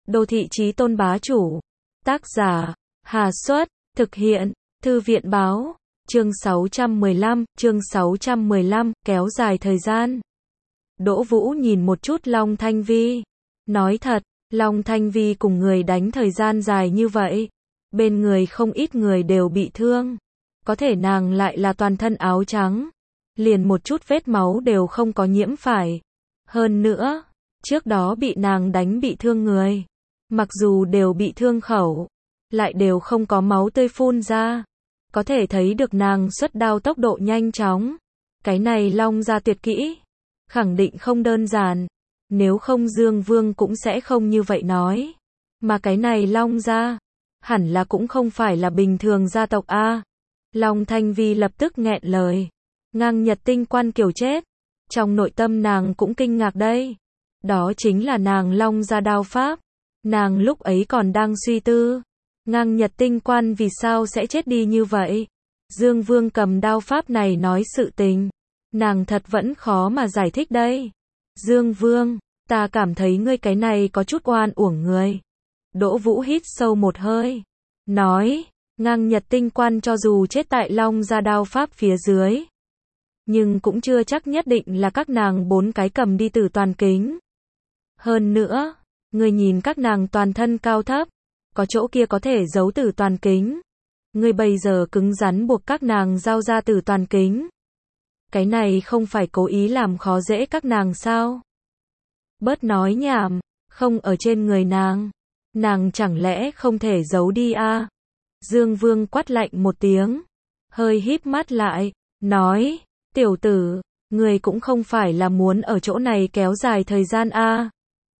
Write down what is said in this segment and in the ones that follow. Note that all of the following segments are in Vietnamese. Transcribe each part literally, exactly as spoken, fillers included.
Đô thị chí tôn bá chủ. Tác giả, Hà Xuất, thực hiện, Thư viện báo, chương sáu trăm mười lăm, chương sáu trăm mười lăm, kéo dài thời gian. Đỗ Vũ nhìn một chút Long Thanh Vi. Nói thật, Long Thanh Vi cùng người đánh thời gian dài như vậy. Bên người không ít người đều bị thương. Có thể nàng lại là toàn thân áo trắng. Liền một chút vết máu đều không có nhiễm phải. Hơn nữa, trước đó bị nàng đánh bị thương người. Mặc dù đều bị thương khẩu, lại đều không có máu tươi phun ra. Có thể thấy được nàng xuất đao tốc độ nhanh chóng. Cái này Long gia tuyệt kỹ, khẳng định không đơn giản. Nếu không Dương Vương cũng sẽ không như vậy nói. Mà cái này Long gia, hẳn là cũng không phải là bình thường gia tộc a. Long Thanh Vi lập tức nghẹn lời. Ngang Nhật Tinh Quan Kiều chết. Trong nội tâm nàng cũng kinh ngạc đây. Đó chính là nàng Long gia đao pháp. Nàng lúc ấy còn đang suy tư. Ngang Nhật Tinh Quan vì sao sẽ chết đi như vậy? Dương Vương cầm đao pháp này nói sự tình. Nàng thật vẫn khó mà giải thích đây. Dương Vương, ta cảm thấy ngươi cái này có chút oan uổng người. Đỗ Vũ hít sâu một hơi. Nói, Ngang Nhật Tinh Quan cho dù chết tại Long gia đao pháp phía dưới. Nhưng cũng chưa chắc nhất định là các nàng bốn cái cầm đi Tử Toàn Kính. Hơn nữa, ngươi nhìn các nàng toàn thân cao thấp. Có chỗ kia có thể giấu Tử Toàn Kính. Ngươi bây giờ cứng rắn buộc các nàng giao ra Tử Toàn Kính. Cái này không phải cố ý làm khó dễ các nàng sao? Bớt nói nhảm, không ở trên người nàng. Nàng chẳng lẽ không thể giấu đi a? Dương Vương quát lạnh một tiếng. Hơi híp mắt lại, nói, tiểu tử, ngươi cũng không phải là muốn ở chỗ này kéo dài thời gian a.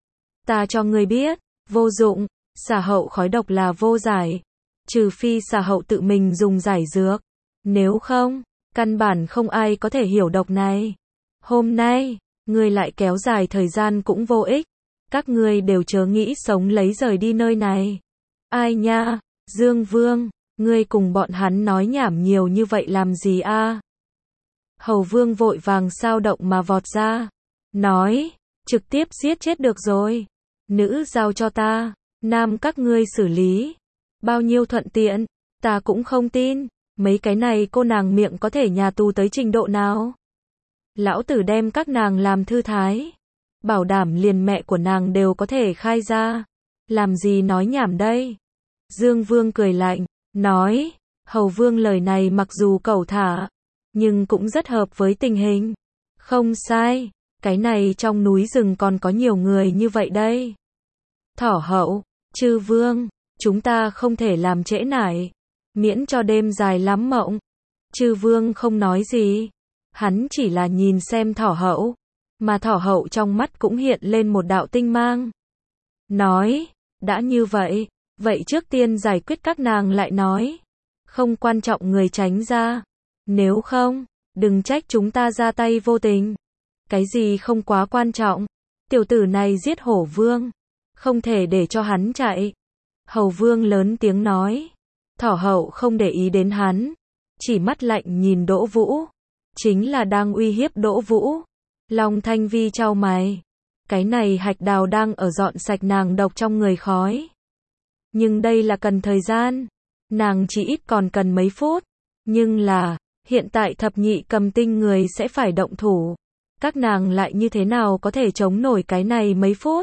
Ta cho ngươi biết, vô dụng, xà hậu khói độc là vô giải. Trừ phi xà hậu tự mình dùng giải dược. Nếu không, căn bản không ai có thể hiểu độc này. Hôm nay, ngươi lại kéo dài thời gian cũng vô ích. Các ngươi đều chớ nghĩ sống lấy rời đi nơi này. Ai nha, Dương Vương, ngươi cùng bọn hắn nói nhảm nhiều như vậy làm gì a? Hầu Vương vội vàng sao động mà vọt ra. Nói, trực tiếp giết chết được rồi. Nữ giao cho ta, nam các ngươi xử lý. Bao nhiêu thuận tiện, ta cũng không tin. Mấy cái này cô nàng miệng có thể nhà tù tới trình độ nào? Lão tử đem các nàng làm thư thái. Bảo đảm liền mẹ của nàng đều có thể khai ra. Làm gì nói nhảm đây? Dương Vương cười lạnh, nói, Hầu Vương lời này mặc dù cẩu thả, nhưng cũng rất hợp với tình hình. Không sai, cái này trong núi rừng còn có nhiều người như vậy đây. Thỏ hậu, Chư Vương, chúng ta không thể làm trễ nải, miễn cho đêm dài lắm mộng. Chư Vương không nói gì, hắn chỉ là nhìn xem Thỏ hậu, mà Thỏ hậu trong mắt cũng hiện lên một đạo tinh mang. Nói, đã như vậy, vậy trước tiên giải quyết các nàng lại nói. Không quan trọng người tránh ra. Nếu không, đừng trách chúng ta ra tay vô tình. Cái gì không quá quan trọng. Tiểu tử này giết Hổ Vương. Không thể để cho hắn chạy. Hầu Vương lớn tiếng nói. Thỏ hậu không để ý đến hắn. Chỉ mắt lạnh nhìn Đỗ Vũ. Chính là đang uy hiếp Đỗ Vũ. Long Thanh Vi chau mày. Cái này Hạch Đào đang ở dọn sạch nàng độc trong người khói. Nhưng đây là cần thời gian. Nàng chỉ ít còn cần mấy phút. Nhưng là, hiện tại thập nhị cầm tinh người sẽ phải động thủ. Các nàng lại như thế nào có thể chống nổi cái này mấy phút?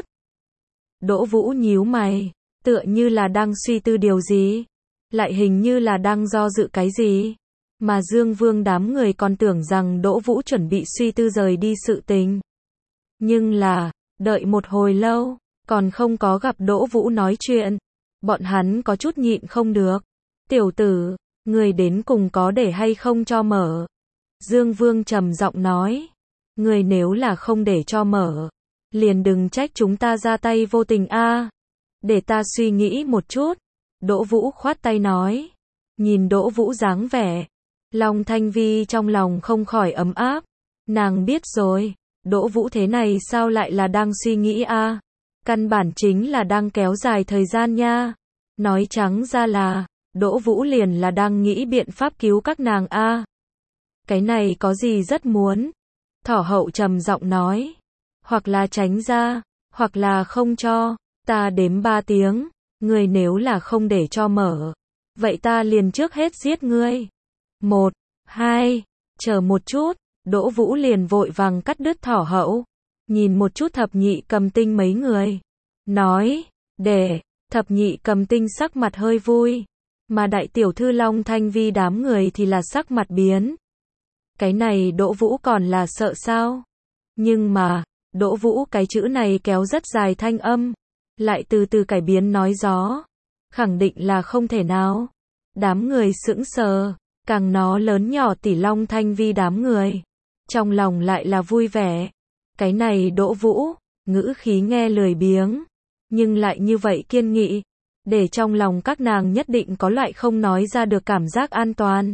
Đỗ Vũ nhíu mày, tựa như là đang suy tư điều gì. Lại hình như là đang do dự cái gì. Mà Dương Vương đám người còn tưởng rằng Đỗ Vũ chuẩn bị suy tư rời đi sự tình. Nhưng là, đợi một hồi lâu, còn không có gặp Đỗ Vũ nói chuyện. Bọn hắn có chút nhịn không được. Tiểu tử, người đến cùng có để hay không cho mở? Dương Vương trầm giọng nói. Người nếu là không để cho mở, liền đừng trách chúng ta ra tay vô tình a. Để ta suy nghĩ một chút. Đỗ Vũ khoát tay nói. Nhìn Đỗ Vũ dáng vẻ, Long Thanh Vi trong lòng không khỏi ấm áp. Nàng biết rồi, Đỗ Vũ thế này sao lại là đang suy nghĩ a? Căn bản chính là đang kéo dài thời gian nha. Nói trắng ra là, Đỗ Vũ liền là đang nghĩ biện pháp cứu các nàng a. Cái này có gì rất muốn. Thỏ hậu trầm giọng nói. Hoặc là tránh ra, hoặc là không cho. Ta đếm ba tiếng, ngươi nếu là không để cho mở, vậy ta liền trước hết giết ngươi. Một, hai, chờ một chút, Đỗ Vũ liền vội vàng cắt đứt Thỏ Hậu, nhìn một chút Thập Nhị Cầm Tinh mấy người, nói, để, Thập Nhị Cầm Tinh sắc mặt hơi vui, mà đại tiểu thư Long Thanh Vi đám người thì là sắc mặt biến. Cái này Đỗ Vũ còn là sợ sao? Nhưng mà, Đỗ Vũ cái chữ này kéo rất dài thanh âm, lại từ từ cải biến nói gió, khẳng định là không thể nào. Đám người sững sờ, càng nó lớn nhỏ tỷ Long Thanh Vi đám người, trong lòng lại là vui vẻ. Cái này Đỗ Vũ, ngữ khí nghe lười biếng, nhưng lại như vậy kiên nghị, để trong lòng các nàng nhất định có loại không nói ra được cảm giác an toàn.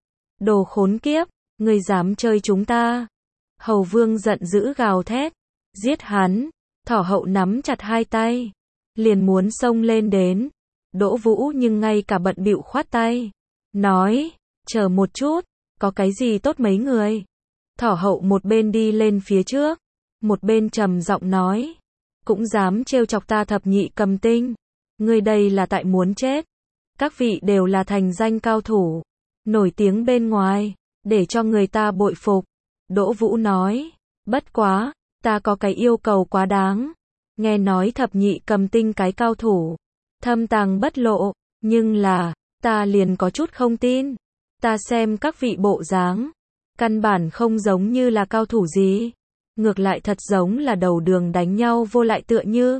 Đồ khốn kiếp, ngươi dám chơi chúng ta. Hầu Vương giận dữ gào thét, giết hắn. Thỏ Hậu nắm chặt hai tay, liền muốn xông lên đến. Đỗ Vũ nhưng ngay cả bận bịu khoát tay, nói, chờ một chút, có cái gì tốt mấy người. Thỏ Hậu một bên đi lên phía trước, một bên trầm giọng nói, cũng dám trêu chọc ta Thập Nhị Cầm Tinh, ngươi đây là tại muốn chết. Các vị đều là thành danh cao thủ, nổi tiếng bên ngoài, để cho người ta bội phục. Đỗ Vũ nói, bất quá, ta có cái yêu cầu quá đáng. Nghe nói Thập Nhị Cầm Tinh cái cao thủ, thâm tàng bất lộ, nhưng là, ta liền có chút không tin. Ta xem các vị bộ dáng, căn bản không giống như là cao thủ gì. Ngược lại thật giống là đầu đường đánh nhau vô lại tựa như.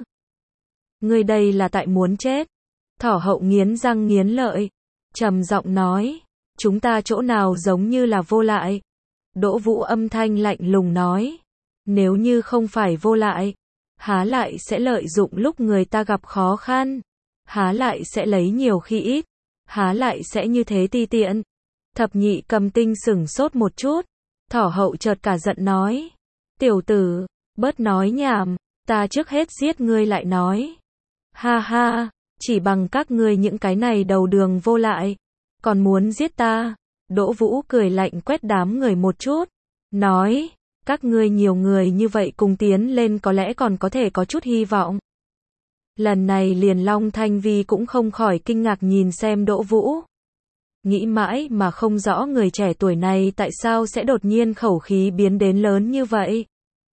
Ngươi đây là tại muốn chết. Thỏ Hậu nghiến răng nghiến lợi, trầm giọng nói, chúng ta chỗ nào giống như là vô lại. Đỗ Vũ âm thanh lạnh lùng nói, nếu như không phải vô lại, há lại sẽ lợi dụng lúc người ta gặp khó khăn, há lại sẽ lấy nhiều khi ít, há lại sẽ như thế ti tiện. Thập Nhị Cầm Tinh sửng sốt một chút, Thỏ Hậu chợt cả giận nói, tiểu tử, bớt nói nhảm, ta trước hết giết ngươi lại nói. Ha ha, chỉ bằng các ngươi những cái này đầu đường vô lại, còn muốn giết ta. Đỗ Vũ cười lạnh quét đám người một chút, nói, các ngươi nhiều người như vậy cùng tiến lên có lẽ còn có thể có chút hy vọng. Lần này liền Long Thanh Vi cũng không khỏi kinh ngạc nhìn xem Đỗ Vũ. Nghĩ mãi mà không rõ người trẻ tuổi này tại sao sẽ đột nhiên khẩu khí biến đến lớn như vậy.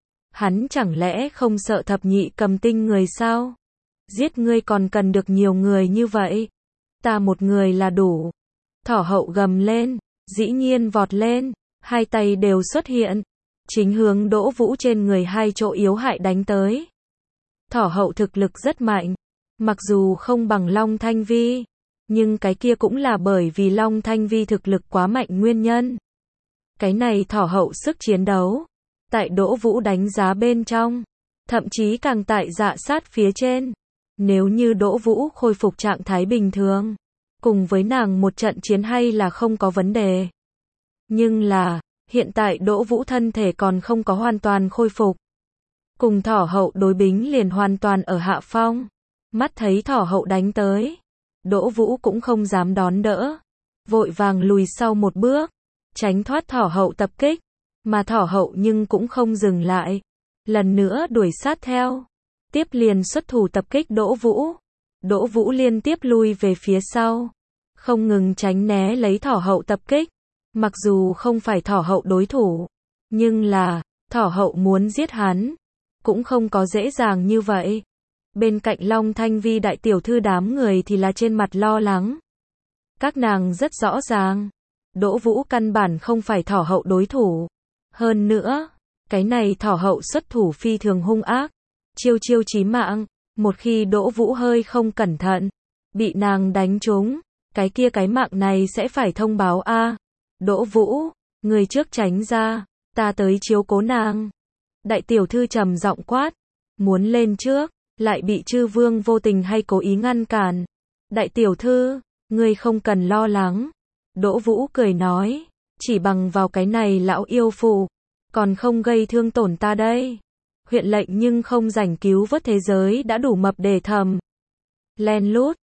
Hắn chẳng lẽ không sợ Thập Nhị Cầm Tinh người sao? Giết ngươi còn cần được nhiều người như vậy? Ta một người là đủ. Thỏ Hậu gầm lên, dĩ nhiên vọt lên, hai tay đều xuất hiện, chính hướng Đỗ Vũ trên người hai chỗ yếu hại đánh tới. Thỏ Hậu thực lực rất mạnh, mặc dù không bằng Long Thanh Vi, nhưng cái kia cũng là bởi vì Long Thanh Vi thực lực quá mạnh nguyên nhân. Cái này Thỏ Hậu sức chiến đấu, tại Đỗ Vũ đánh giá bên trong, thậm chí càng tại dạ sát phía trên. Nếu như Đỗ Vũ khôi phục trạng thái bình thường, cùng với nàng một trận chiến hay là không có vấn đề. Nhưng là, hiện tại Đỗ Vũ thân thể còn không có hoàn toàn khôi phục. Cùng Thỏ Hậu đối bính liền hoàn toàn ở hạ phong. Mắt thấy Thỏ Hậu đánh tới, Đỗ Vũ cũng không dám đón đỡ, vội vàng lùi sau một bước, tránh thoát Thỏ Hậu tập kích. Mà Thỏ Hậu nhưng cũng không dừng lại, lần nữa đuổi sát theo, tiếp liền xuất thủ tập kích Đỗ Vũ. Đỗ Vũ liên tiếp lui về phía sau, không ngừng tránh né lấy Thỏ Hậu tập kích. Mặc dù không phải Thỏ Hậu đối thủ, nhưng là, Thỏ Hậu muốn giết hắn, cũng không có dễ dàng như vậy. Bên cạnh Long Thanh Vi đại tiểu thư đám người thì là trên mặt lo lắng. Các nàng rất rõ ràng, Đỗ Vũ căn bản không phải Thỏ Hậu đối thủ. Hơn nữa, cái này Thỏ Hậu xuất thủ phi thường hung ác, chiêu chiêu chí mạng, một khi Đỗ Vũ hơi không cẩn thận, bị nàng đánh trúng, cái kia cái mạng này sẽ phải thông báo a. Đỗ Vũ, người trước tránh ra, ta tới chiếu cố nàng. Đại tiểu thư trầm giọng quát, muốn lên trước, lại bị Chư Vương vô tình hay cố ý ngăn cản. Đại tiểu thư, ngươi không cần lo lắng. Đỗ Vũ cười nói, chỉ bằng vào cái này lão yêu phụ, còn không gây thương tổn ta đây. Huyện lệnh nhưng không rảnh cứu vớt thế giới đã đủ mập để thầm. Len lút,